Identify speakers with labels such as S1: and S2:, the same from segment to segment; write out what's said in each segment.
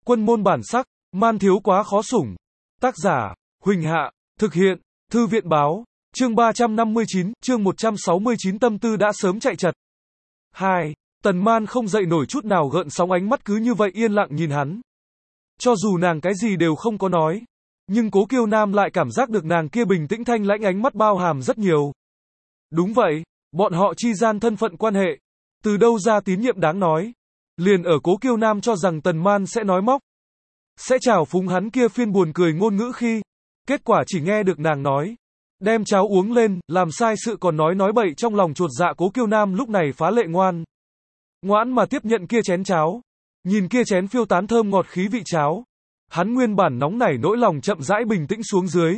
S1: Quân môn bản sắc, man thiếu quá khó sủng. Tác giả, Huỳnh Hạ, thực hiện, Thư viện báo, chương 359, chương 169 tâm tư đã sớm chạy chật. 2. Tần Man không dậy nổi chút nào gợn sóng, ánh mắt cứ như vậy yên lặng nhìn hắn. Cho dù nàng cái gì đều không có nói, nhưng Cố Kiêu Nam lại cảm giác được nàng kia bình tĩnh thanh lãnh ánh mắt bao hàm rất nhiều. Đúng vậy, bọn họ chi gian thân phận quan hệ, từ đâu ra tín nhiệm đáng nói. Liền ở Cố Kiêu Nam cho rằng Tần Man sẽ nói móc, sẽ trào phúng hắn kia phiên buồn cười ngôn ngữ khi, kết quả chỉ nghe được nàng nói, đem cháo uống lên, làm sai sự còn nói bậy, trong lòng chột dạ. Cố Kiêu Nam lúc này phá lệ ngoãn mà tiếp nhận kia chén cháo, nhìn kia chén phiêu tán thơm ngọt khí vị cháo, hắn nguyên bản nóng nảy nỗi lòng chậm rãi bình tĩnh xuống dưới.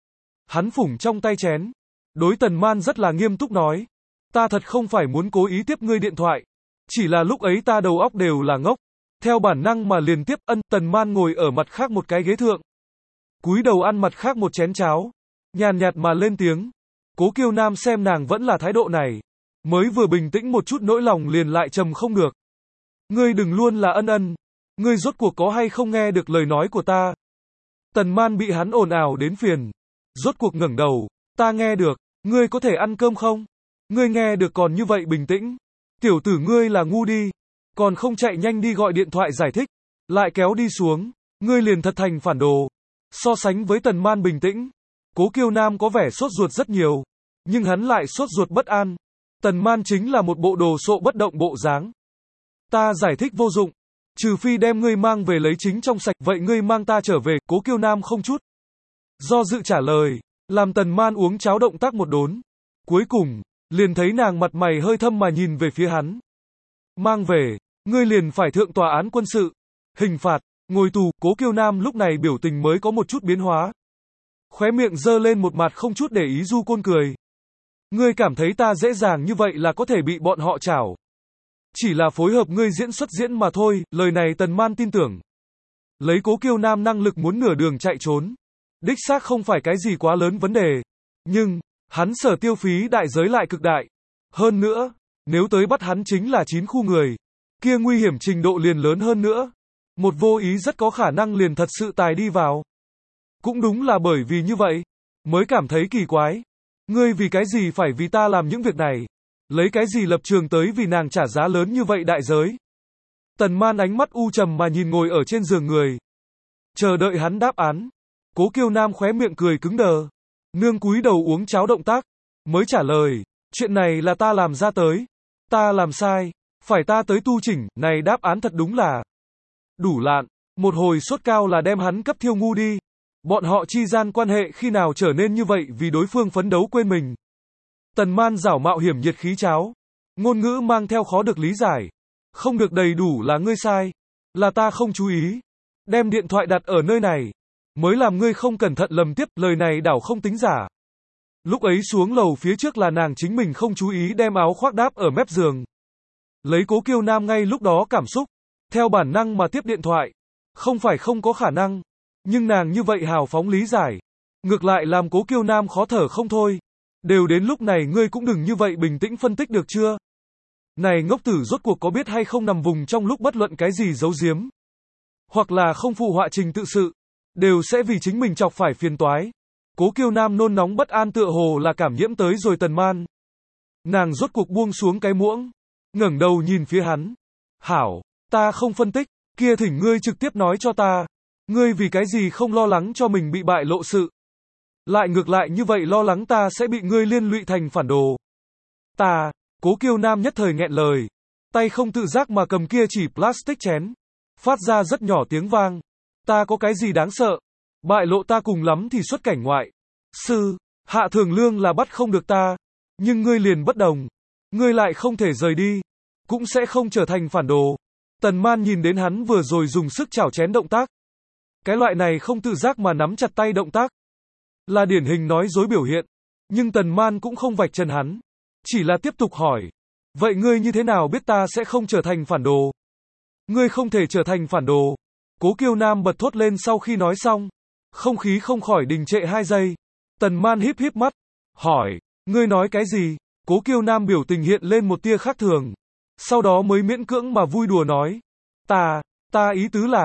S1: Hắn phủng trong tay chén, đối Tần Man rất là nghiêm túc nói, ta thật không phải muốn cố ý tiếp ngươi điện thoại, chỉ là lúc ấy ta đầu óc đều là ngốc, theo bản năng mà liền tiếp. Tần Man ngồi ở mặt khác một cái ghế thượng, cúi đầu ăn mặt khác một chén cháo, nhàn nhạt mà lên tiếng. Cố Kiêu Nam xem nàng vẫn là thái độ này, mới vừa bình tĩnh một chút nỗi lòng liền lại trầm không được. Ngươi đừng luôn là ân, ngươi rốt cuộc có hay không nghe được lời nói của ta? Tần Man bị hắn ồn ào đến phiền, rốt cuộc ngẩng đầu, ta nghe được, ngươi có thể ăn cơm không? Ngươi nghe được còn như vậy bình tĩnh, tiểu tử ngươi là ngu đi, còn không chạy nhanh đi gọi điện thoại giải thích, lại kéo đi xuống, ngươi liền thật thành phản đồ. So sánh với Tần Man bình tĩnh, Cố Kiêu Nam có vẻ sốt ruột rất nhiều, nhưng hắn lại sốt ruột bất an. Tần Man chính là một bộ đồ sộ bất động bộ dáng. Ta giải thích vô dụng, trừ phi đem ngươi mang về lấy chính trong sạch, vậy ngươi mang ta trở về. Cố Kiêu Nam không chút do dự trả lời, làm Tần Man uống cháo động tác một đốn. Cuối cùng, liền thấy nàng mặt mày hơi thâm mà nhìn về phía hắn. Mang về, ngươi liền phải thượng tòa án quân sự, hình phạt, ngồi tù. Cố Kiêu Nam lúc này biểu tình mới có một chút biến hóa, khóe miệng giơ lên một mặt không chút để ý du côn cười. Ngươi cảm thấy ta dễ dàng như vậy là có thể bị bọn họ trảo? Chỉ là phối hợp ngươi diễn xuất diễn mà thôi. Lời này Tần Man tin tưởng. Lấy Cố Kiêu Nam năng lực muốn nửa đường chạy trốn, đích xác không phải cái gì quá lớn vấn đề. Nhưng, hắn sở tiêu phí đại giới lại cực đại. Hơn nữa, nếu tới bắt hắn chính là 9 khu người, kia nguy hiểm trình độ liền lớn hơn nữa. Một vô ý rất có khả năng liền thật sự tài đi vào. Cũng đúng là bởi vì như vậy, mới cảm thấy kỳ quái. Ngươi vì cái gì phải vì ta làm những việc này? Lấy cái gì lập trường tới vì nàng trả giá lớn như vậy đại giới? Tần Man ánh mắt u trầm mà nhìn ngồi ở trên giường người, chờ đợi hắn đáp án. Cố Kiêu Nam khóe miệng cười cứng đờ, nương cúi đầu uống cháo động tác, mới trả lời, chuyện này là ta làm ra tới. Ta làm sai, phải ta tới tu chỉnh. Này đáp án thật đúng là đủ lạn, một hồi sốt cao là đem hắn cấp thiêu ngu đi. Bọn họ chi gian quan hệ khi nào trở nên như vậy vì đối phương phấn đấu quên mình? Tần Man giảo mạo hiểm nhiệt khí cháo, ngôn ngữ mang theo khó được lý giải. Không được đầy đủ là ngươi sai, là ta không chú ý, đem điện thoại đặt ở nơi này, mới làm ngươi không cẩn thận lầm tiếp. Lời này đảo không tính giả. Lúc ấy xuống lầu phía trước là nàng chính mình không chú ý đem áo khoác đáp ở mép giường. Lấy Cố Kiêu Nam ngay lúc đó cảm xúc, theo bản năng mà tiếp điện thoại, không phải không có khả năng. Nhưng nàng như vậy hào phóng lý giải, ngược lại làm Cố Kiêu Nam khó thở không thôi. Đều đến lúc này ngươi cũng đừng như vậy bình tĩnh phân tích được chưa? Này ngốc tử rốt cuộc có biết hay không nằm vùng trong lúc bất luận cái gì giấu giếm, hoặc là không phụ họa trình tự sự, đều sẽ vì chính mình chọc phải phiền toái. Cố Kiêu Nam nôn nóng bất an tựa hồ là cảm nhiễm tới rồi Tần Man. Nàng rốt cuộc buông xuống cái muỗng, ngẩng đầu nhìn phía hắn. Hảo, ta không phân tích, kia thỉnh ngươi trực tiếp nói cho ta. Ngươi vì cái gì không lo lắng cho mình bị bại lộ sự, lại ngược lại như vậy lo lắng ta sẽ bị ngươi liên lụy thành phản đồ? Ta, Cố Kiêu Nam nhất thời nghẹn lời, tay không tự giác mà cầm kia chỉ plastic chén, phát ra rất nhỏ tiếng vang. Ta có cái gì đáng sợ? Bại lộ ta cùng lắm thì xuất cảnh ngoại sư, hạ thường lương là bắt không được ta. Nhưng ngươi liền bất đồng, ngươi lại không thể rời đi, cũng sẽ không trở thành phản đồ. Tần Man nhìn đến hắn vừa rồi dùng sức chảo chén động tác, cái loại này không tự giác mà nắm chặt tay động tác, là điển hình nói dối biểu hiện. Nhưng Tần Man cũng không vạch trần hắn, chỉ là tiếp tục hỏi, vậy ngươi như thế nào biết ta sẽ không trở thành phản đồ? Ngươi không thể trở thành phản đồ. Cố Kiêu Nam bật thốt lên sau khi nói xong, không khí không khỏi đình trệ 2 giây. Tần Man híp híp mắt, hỏi, ngươi nói cái gì? Cố Kiêu Nam biểu tình hiện lên một tia khác thường, sau đó mới miễn cưỡng mà vui đùa nói, ta ý tứ là,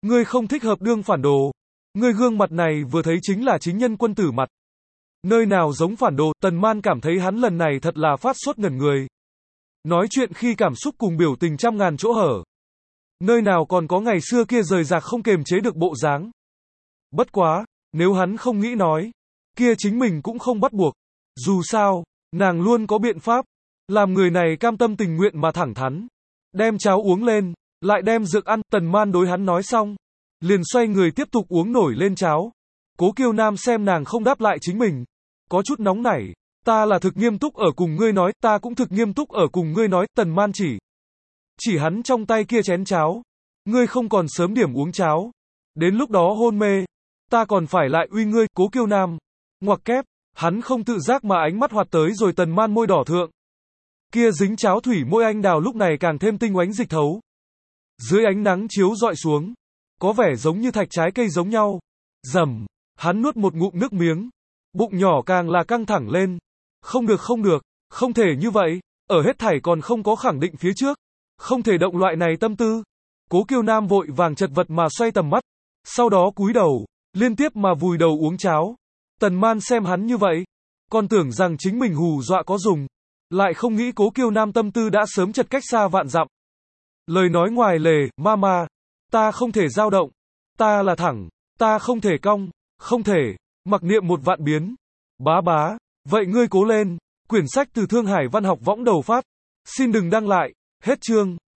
S1: Ngươi không thích hợp đương phản đồ. Ngươi gương mặt này vừa thấy chính là chính nhân quân tử mặt. Nơi nào giống phản đồ, Tần Man cảm thấy hắn lần này thật là phát sốt ngẩn người. Nói chuyện khi cảm xúc cùng biểu tình trăm ngàn chỗ hở. Nơi nào còn có ngày xưa kia rời rạc không kềm chế được bộ dáng. Bất quá, nếu hắn không nghĩ nói, kia chính mình cũng không bắt buộc. Dù sao, nàng luôn có biện pháp. Làm người này cam tâm tình nguyện mà thẳng thắn. Đem cháo uống lên, lại đem dược ăn, Tần Man đối hắn nói xong. Liền xoay người tiếp tục uống nổi lên cháo. Cố Kiêu Nam xem nàng không đáp lại chính mình. Có chút nóng nảy. Ta là thực nghiêm túc ở cùng ngươi nói, ta cũng thực nghiêm túc ở cùng ngươi nói, Tần Man chỉ hắn trong tay kia chén cháo. Ngươi không còn sớm điểm uống cháo. Đến lúc đó hôn mê. Ta còn phải lại uy ngươi, Cố Kiêu Nam. Ngoặc kép, hắn không tự giác mà ánh mắt hoạt tới rồi Tần Man môi đỏ thượng. Kia dính cháo thủy môi anh đào lúc này càng thêm tinh oánh dịch thấu. Dưới ánh nắng chiếu dọi xuống. Có vẻ giống như thạch trái cây giống nhau. Rầm, hắn nuốt một ngụm nước miếng. Bụng nhỏ càng là căng thẳng lên. Không được, không thể như vậy. Ở hết thảy còn không có khẳng định phía trước. Không thể động loại này tâm tư. Cố Kiêu Nam vội vàng chật vật mà xoay tầm mắt. Sau đó cúi đầu, liên tiếp mà vùi đầu uống cháo. Tần Man xem hắn như vậy. Còn tưởng rằng chính mình hù dọa có dùng. Lại không nghĩ Cố Kiêu Nam tâm tư đã sớm chật cách xa vạn dặm. Lời nói ngoài lề, Mama, ta không thể dao động. Ta là thẳng, ta không thể cong, không thể, mặc niệm một vạn biến. Bá, vậy ngươi cố lên. Quyển sách từ Thương Hải Văn học võng đầu phát. Xin đừng đăng lại, hết chương.